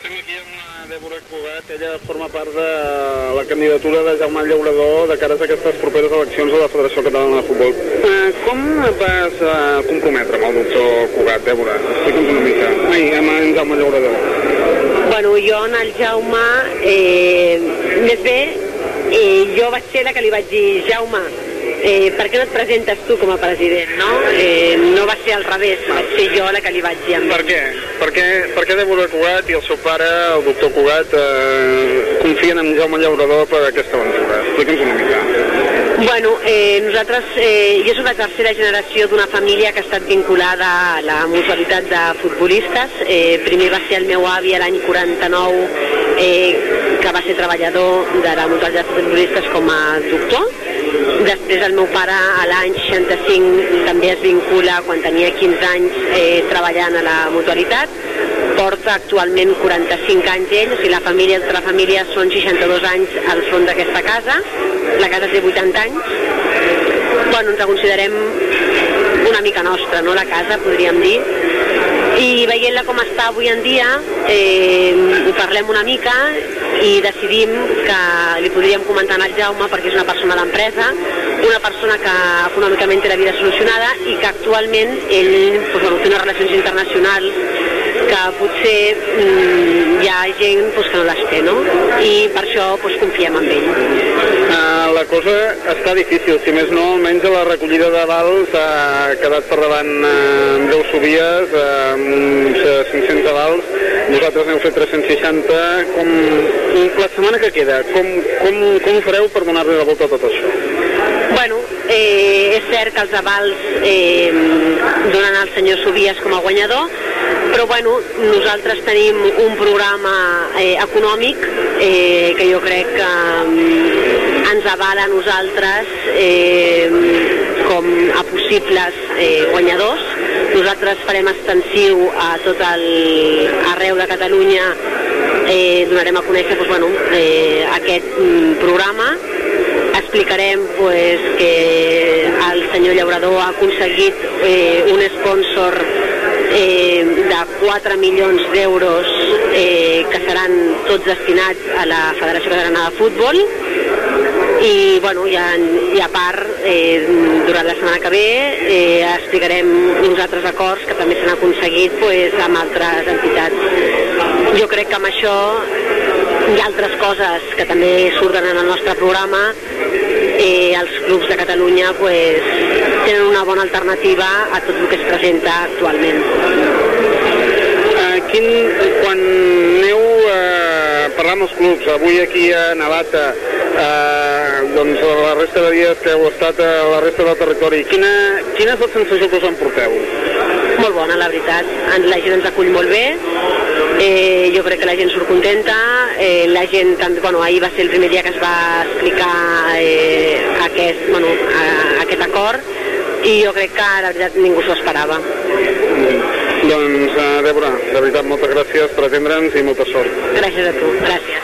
Estem aquí amb la Dèbora Cugat, ella forma part de la candidatura de Jaume Llaurador de cara a aquestes properes eleccions de la Federació Catalana de Futbol. Com vas comprometre amb el doctor Cugat, Dèbora? Explica'ns una mica. Amb en Jaume Llaurador. Bueno, jo en el Jaume, més bé, jo vaig ser la que li vaig dir, Jaume, per què no et presentes tu com a president, no? No va ser al revés, vaig ser jo la que li vaig dir. Per què? Per què Dèbora Cugat i el seu pare, el doctor Cugat, confien en Jaume Llaurador per aquesta aventura? Explica'ns una mica. Bueno, nosaltres, jo soc la tercera generació d'una família que ha estat vinculada a la mutualitat de futbolistes. Primer va ser el meu avi l'any 49, que va ser treballador de la mutualitat de futbolistes com a doctor. Després el meu pare a l'any 65 també es vincula quan tenia 15 anys treballant a la mutualitat. Porta actualment 45 anys ell, o sigui la família, tota la família són 62 anys al front d'aquesta casa. La casa té 80 anys. Bueno, ens la considerem una mica nostra, no?, la casa, podríem dir. I veient-la com està avui en dia, ho parlem una mica i decidim que li podríem comentar al Jaume, perquè és una persona d'empresa, una persona que econòmicament té la vida solucionada i que actualment ell té unes relacions internacionals que potser hi ha gent que no les té, no? I per això confiem en ell. La cosa està difícil, si més no, almenys a la recollida de vals ha quedat per davant 10 Sobies, amb uns 500 vals, vosaltres n'heu fet 360, la setmana que queda, com ho fareu per donar-li la volta a tot això? Bueno, és cert que els avals donen al senyor Sobies com a guanyador, però bueno, nosaltres tenim un programa econòmic que jo crec que ens avala a nosaltres com a possibles guanyadors. Nosaltres farem extensiu a tot arreu de Catalunya, donarem a conèixer aquest programa. Explicarem que el senyor Llaurador ha aconseguit un sponsor de 4 milions d'euros que seran tots destinats a la Federació Catalana de Futbol. I a part, durant la setmana que ve explicarem uns altres acords que també s'han aconseguit amb altres entitats. Jo crec que amb això hi ha altres coses que també surten en el nostre programa. Els clubs de Catalunya tenen una bona alternativa a tot el que es presenta actualment. Quan aneu parlant amb els clubs, avui aquí a Navata, la resta de dies que heu estat a la resta del territori, quina és la sensació que us emporteu? Molt bona, la veritat. La gent ens acull molt bé. Jo crec que la gent surt contenta. La gent, ahir va ser el primer dia que es va explicar aquest acord i jo crec que la veritat ningú s'ho esperava. Doncs, Dèbora, de veritat, moltes gràcies per atendre'ns i molta sort. Gràcies a tu, gràcies.